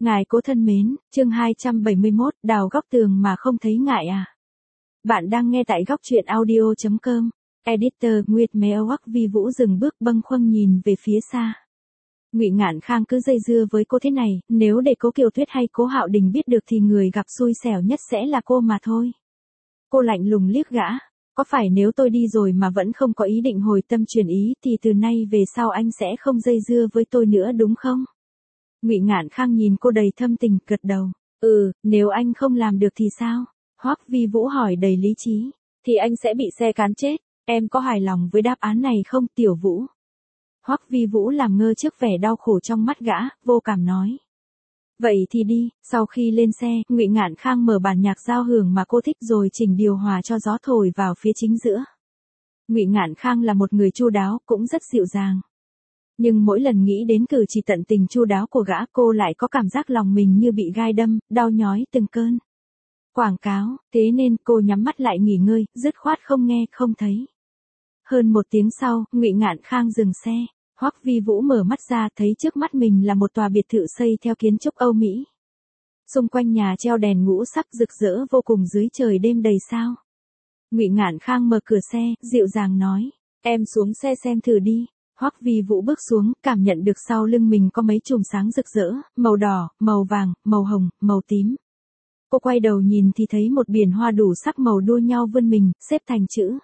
Ngài cố thân mến, chương 271, đào góc tường mà không thấy ngại à? Bạn đang nghe tại góc truyện audio.com. Editor Nguyệt Mèo Vi Vũ dừng bước bâng khuâng nhìn về phía xa. Ngụy Ngạn Khang cứ dây dưa với cô thế này, nếu để Cố Kiều Tuyết hay Cố Hạo Đình biết được thì người gặp xui xẻo nhất sẽ là cô mà thôi. Cô lạnh lùng liếc gã. Có phải nếu tôi đi rồi mà vẫn không có ý định hồi tâm chuyển ý thì từ nay về sau anh sẽ không dây dưa với tôi nữa đúng không? Ngụy Ngạn Khang nhìn cô đầy thâm tình, gật đầu. Nếu anh không làm được thì sao? Hoắc Vi Vũ hỏi đầy lý trí. Thì anh sẽ bị xe cán chết. Em có hài lòng với đáp án này không, Tiểu Vũ? Hoắc Vi Vũ làm ngơ trước vẻ đau khổ trong mắt gã, vô cảm nói. Vậy thì đi. Sau khi lên xe, Ngụy Ngạn Khang mở bản nhạc giao hưởng mà cô thích rồi chỉnh điều hòa cho gió thổi vào phía chính giữa. Ngụy Ngạn Khang là một người chu đáo, cũng rất dịu dàng. Nhưng mỗi lần nghĩ đến cử chỉ tận tình chu đáo của gã, cô lại có cảm giác lòng mình như bị gai đâm, đau nhói từng cơn. Quảng cáo, thế nên cô nhắm mắt lại nghỉ ngơi, dứt khoát không nghe, không thấy. Hơn một tiếng sau, Ngụy Ngạn Khang dừng xe. Hoắc Vi Vũ mở mắt ra, thấy trước mắt mình là một tòa biệt thự xây theo kiến trúc Âu Mỹ. Xung quanh nhà treo đèn ngũ sắc rực rỡ vô cùng dưới trời đêm đầy sao. Ngụy Ngạn Khang mở cửa xe, dịu dàng nói, em xuống xe xem thử đi. Hoắc Vi Vũ bước xuống, cảm nhận được sau lưng mình có mấy chùm sáng rực rỡ, màu đỏ, màu vàng, màu hồng, màu tím. Cô quay đầu nhìn thì thấy một biển hoa đủ sắc màu đua nhau vươn mình, xếp thành chữ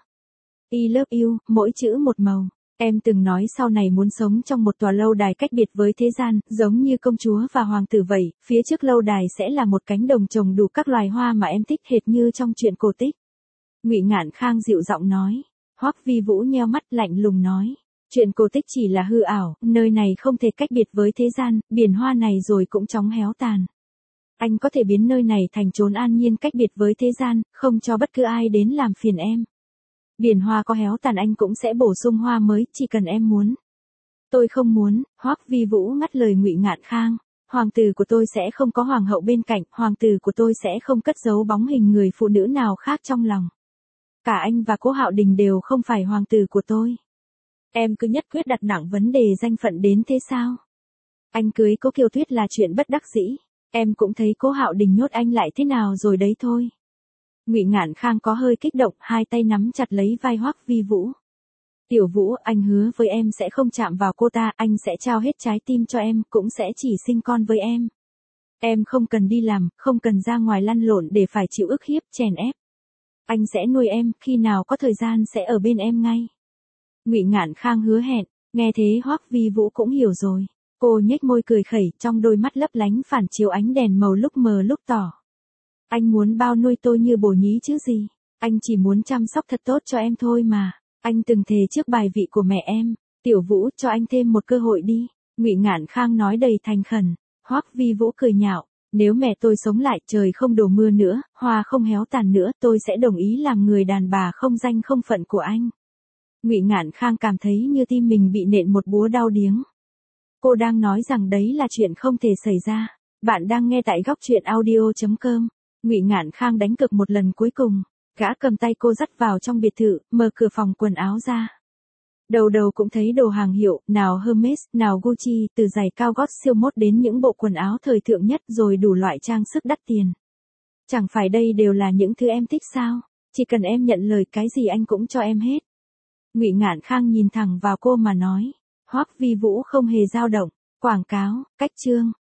I love you, mỗi chữ một màu. Em từng nói sau này muốn sống trong một tòa lâu đài cách biệt với thế gian, giống như công chúa và hoàng tử vậy, phía trước lâu đài sẽ là một cánh đồng trồng đủ các loài hoa mà em thích hệt như trong truyện cổ tích. Ngụy Ngạn Khang dịu giọng nói. Hoắc Vi Vũ nheo mắt lạnh lùng nói. Chuyện cổ tích chỉ là hư ảo, nơi này không thể cách biệt với thế gian, biển hoa này rồi cũng chóng héo tàn. Anh có thể biến nơi này thành chốn an nhiên cách biệt với thế gian, không cho bất cứ ai đến làm phiền em. Biển hoa có héo tàn anh cũng sẽ bổ sung hoa mới, chỉ cần em muốn. Tôi không muốn. Hoắc Vi Vũ ngắt lời Ngụy Ngạn Khang. Hoàng tử của tôi sẽ không có hoàng hậu bên cạnh, hoàng tử của tôi sẽ không cất giấu bóng hình người phụ nữ nào khác trong lòng. Cả anh và Cố Hạo Đình đều không phải hoàng tử của tôi. Em cứ nhất quyết đặt nặng vấn đề danh phận đến thế sao? Anh cưới Cố Kiều Tuyết là chuyện bất đắc dĩ. Em cũng thấy Cố Hạo Đình nhốt anh lại thế nào rồi đấy thôi. Ngụy Ngạn Khang có hơi kích động, hai tay nắm chặt lấy vai Hoắc Vi Vũ. Tiểu Vũ, anh hứa với em sẽ không chạm vào cô ta, anh sẽ trao hết trái tim cho em, cũng sẽ chỉ sinh con với em. Em không cần đi làm, không cần ra ngoài lăn lộn để phải chịu ức hiếp, chèn ép. Anh sẽ nuôi em, khi nào có thời gian sẽ ở bên em ngay. Ngụy Ngạn Khang hứa hẹn. Nghe thế Hoắc Vi Vũ cũng hiểu rồi. Cô nhếch môi cười khẩy, trong đôi mắt lấp lánh phản chiếu ánh đèn màu lúc mờ lúc tỏ. Anh muốn bao nuôi tôi như bồ nhí chứ gì. Anh chỉ muốn chăm sóc thật tốt cho em thôi mà. Anh từng thề trước bài vị của mẹ em. Tiểu Vũ, cho anh thêm một cơ hội đi. Ngụy Ngạn Khang nói đầy thành khẩn. Hoắc Vi Vũ cười nhạo. Nếu mẹ tôi sống lại, trời không đổ mưa nữa, hoa không héo tàn nữa, tôi sẽ đồng ý làm người đàn bà không danh không phận của anh. Ngụy Ngạn Khang cảm thấy như tim mình bị nện một búa đau điếng. Cô đang nói rằng đấy là chuyện không thể xảy ra. Bạn đang nghe tại góc truyện audio.com. Ngụy Ngạn Khang đánh cược một lần cuối cùng. Gã cầm tay cô dắt vào trong biệt thự, mở cửa phòng quần áo ra. Đầu đầu cũng thấy đồ hàng hiệu, nào Hermes, nào Gucci, từ giày cao gót siêu mốt đến những bộ quần áo thời thượng nhất rồi đủ loại trang sức đắt tiền. Chẳng phải đây đều là những thứ em thích sao? Chỉ cần em nhận lời cái gì anh cũng cho em hết. Ngụy Ngạn Khang nhìn thẳng vào cô mà nói. Hoắc Vi Vũ không hề dao động. Quảng cáo, cách chương.